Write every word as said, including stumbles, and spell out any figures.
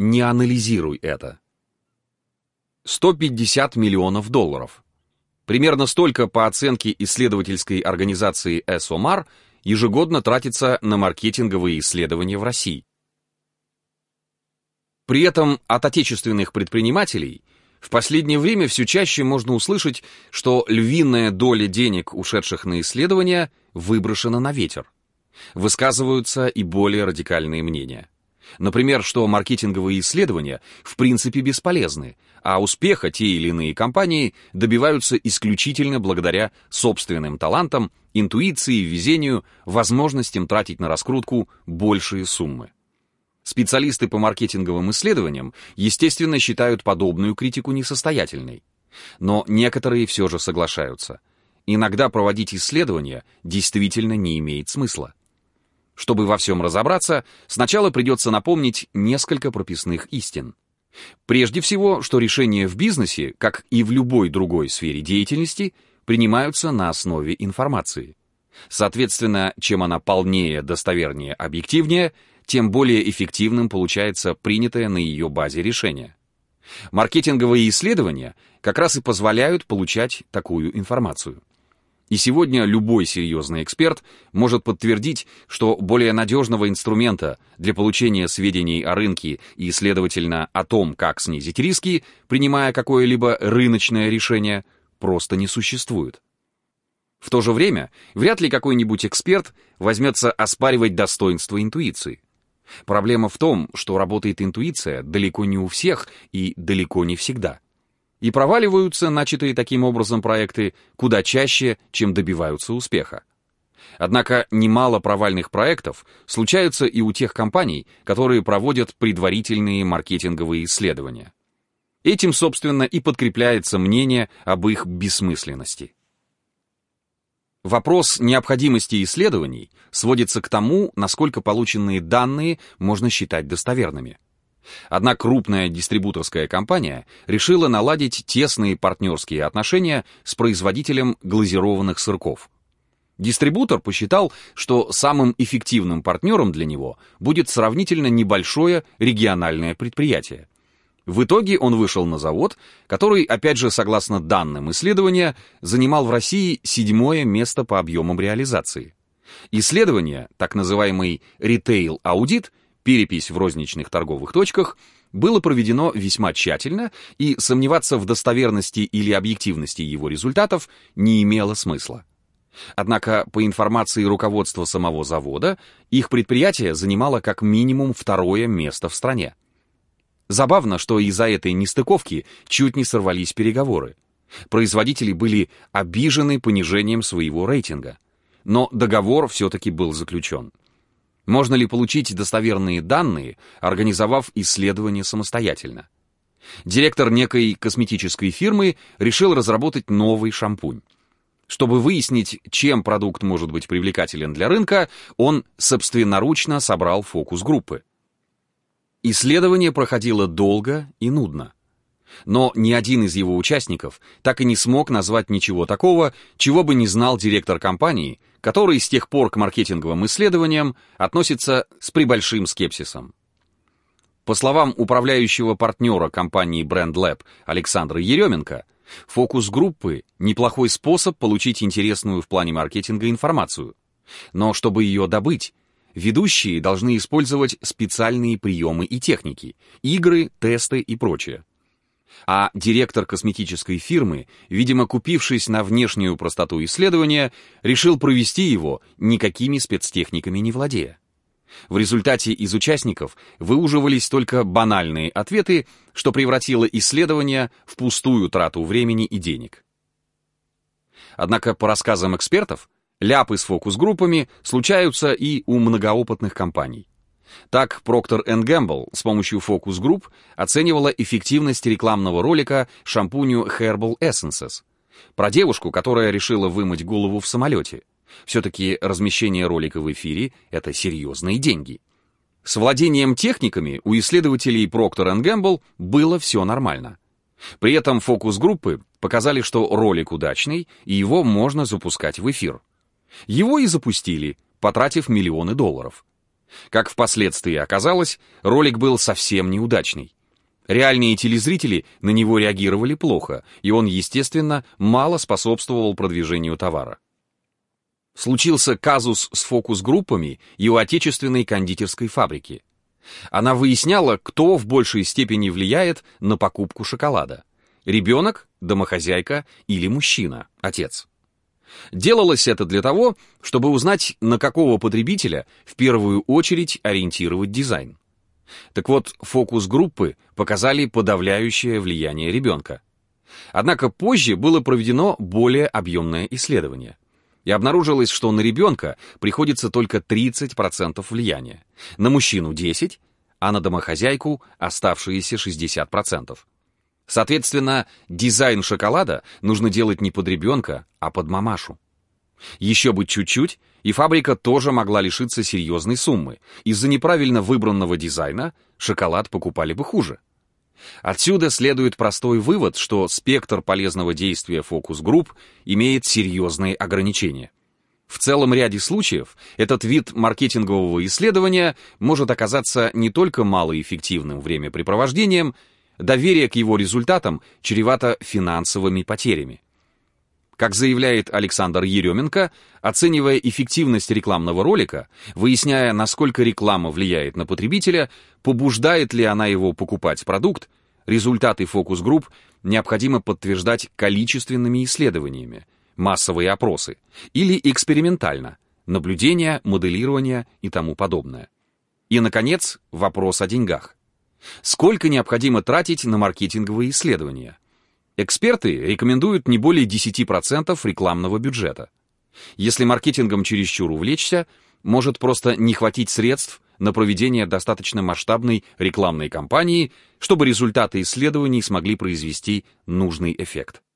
не анализируй это. сто пятьдесят миллионов долларов. Примерно столько, по оценке исследовательской организации эс о эм ар, ежегодно тратится на маркетинговые исследования в России. При этом от отечественных предпринимателей в последнее время все чаще можно услышать, что львиная доля денег, ушедших на исследования, выброшена на ветер. Высказываются и более радикальные мнения. Например, что маркетинговые исследования в принципе бесполезны, а успеха те или иные компании добиваются исключительно благодаря собственным талантам, интуиции, везению, возможностям тратить на раскрутку большие суммы. Специалисты по маркетинговым исследованиям, естественно, считают подобную критику несостоятельной. Но некоторые все же соглашаются. Иногда проводить исследования действительно не имеет смысла. Чтобы во всем разобраться, сначала придется напомнить несколько прописных истин. Прежде всего, что решения в бизнесе, как и в любой другой сфере деятельности, принимаются на основе информации. Соответственно, чем она полнее, достовернее, объективнее, тем более эффективным получается принятое на ее базе решение. Маркетинговые исследования как раз и позволяют получать такую информацию. И сегодня любой серьезный эксперт может подтвердить, что более надежного инструмента для получения сведений о рынке и, следовательно, о том, как снизить риски, принимая какое-либо рыночное решение, просто не существует. В то же время, вряд ли какой-нибудь эксперт возьмется оспаривать достоинство интуиции. Проблема в том, что работает интуиция далеко не у всех и далеко не всегда. И проваливаются начатые таким образом проекты куда чаще, чем добиваются успеха. Однако немало провальных проектов случаются и у тех компаний, которые проводят предварительные маркетинговые исследования. Этим, собственно, и подкрепляется мнение об их бессмысленности. Вопрос необходимости исследований сводится к тому, насколько полученные данные можно считать достоверными. Одна крупная дистрибуторская компания решила наладить тесные партнерские отношения с производителем глазированных сырков. Дистрибутор посчитал, что самым эффективным партнером для него будет сравнительно небольшое региональное предприятие. В итоге он вышел на завод, который, опять же, согласно данным исследования, занимал в России седьмое место по объемам реализации. Исследование, так называемый ритейл-аудит, перепись в розничных торговых точках, было проведено весьма тщательно, и сомневаться в достоверности или объективности его результатов не имело смысла. Однако, по информации руководства самого завода, их предприятие занимало как минимум второе место в стране. Забавно, что из-за этой нестыковки чуть не сорвались переговоры. Производители были обижены понижением своего рейтинга. Но договор все-таки был заключен. Можно ли получить достоверные данные, организовав исследование самостоятельно? Директор некой косметической фирмы решил разработать новый шампунь. Чтобы выяснить, чем продукт может быть привлекателен для рынка, он собственноручно собрал фокус-группы. Исследование проходило долго и нудно. Но ни один из его участников так и не смог назвать ничего такого, чего бы не знал директор компании, который с тех пор к маркетинговым исследованиям относится с пребольшим скепсисом. По словам управляющего партнера компании Brand Lab Александра Еременко, фокус-группы – неплохой способ получить интересную в плане маркетинга информацию. Но чтобы ее добыть, ведущие должны использовать специальные приемы и техники, игры, тесты и прочее. А директор косметической фирмы, видимо, купившись на внешнюю простоту исследования, решил провести его, никакими спецтехниками не владея. В результате из участников выуживались только банальные ответы, что превратило исследование в пустую трату времени и денег. Однако, по рассказам экспертов, ляпы с фокус-группами случаются и у многоопытных компаний. Так, Procter энд Gamble с помощью фокус-групп оценивала эффективность рекламного ролика шампуню Herbal Essences про девушку, которая решила вымыть голову в самолете. Все-таки размещение ролика в эфире — это серьезные деньги. С владением техниками у исследователей Procter энд Gamble было все нормально. При этом фокус-группы показали, что ролик удачный, и его можно запускать в эфир. Его и запустили, потратив миллионы долларов. Как впоследствии оказалось, ролик был совсем неудачный. Реальные телезрители на него реагировали плохо, и он, естественно, мало способствовал продвижению товара. Случился казус с фокус-группами и у отечественной кондитерской фабрики. Она выясняла, кто в большей степени влияет на покупку шоколада. Ребенок, домохозяйка или мужчина, отец. Делалось это для того, чтобы узнать, на какого потребителя в первую очередь ориентировать дизайн. Так вот, фокус-группы показали подавляющее влияние ребенка. Однако позже было проведено более объемное исследование. И обнаружилось, что на ребенка приходится только тридцать процентов влияния, на мужчину десять процентов, а на домохозяйку оставшиеся шестьдесят процентов. Соответственно, дизайн шоколада нужно делать не под ребенка, а под мамашу. Еще бы чуть-чуть, и фабрика тоже могла лишиться серьезной суммы. Из-за неправильно выбранного дизайна шоколад покупали бы хуже. Отсюда следует простой вывод, что спектр полезного действия фокус-групп имеет серьезные ограничения. В целом ряде случаев этот вид маркетингового исследования может оказаться не только малоэффективным времяпрепровождением, доверие к его результатам чревато финансовыми потерями. Как заявляет Александр Еременко, оценивая эффективность рекламного ролика, выясняя, насколько реклама влияет на потребителя, побуждает ли она его покупать продукт, результаты фокус-групп необходимо подтверждать количественными исследованиями, массовые опросы, или экспериментально, наблюдения, моделирование и тому подобное. И, наконец, вопрос о деньгах. Сколько необходимо тратить на маркетинговые исследования? Эксперты рекомендуют не более десять процентов рекламного бюджета. Если маркетингом чересчур увлечься, может просто не хватить средств на проведение достаточно масштабной рекламной кампании, чтобы результаты исследований смогли произвести нужный эффект.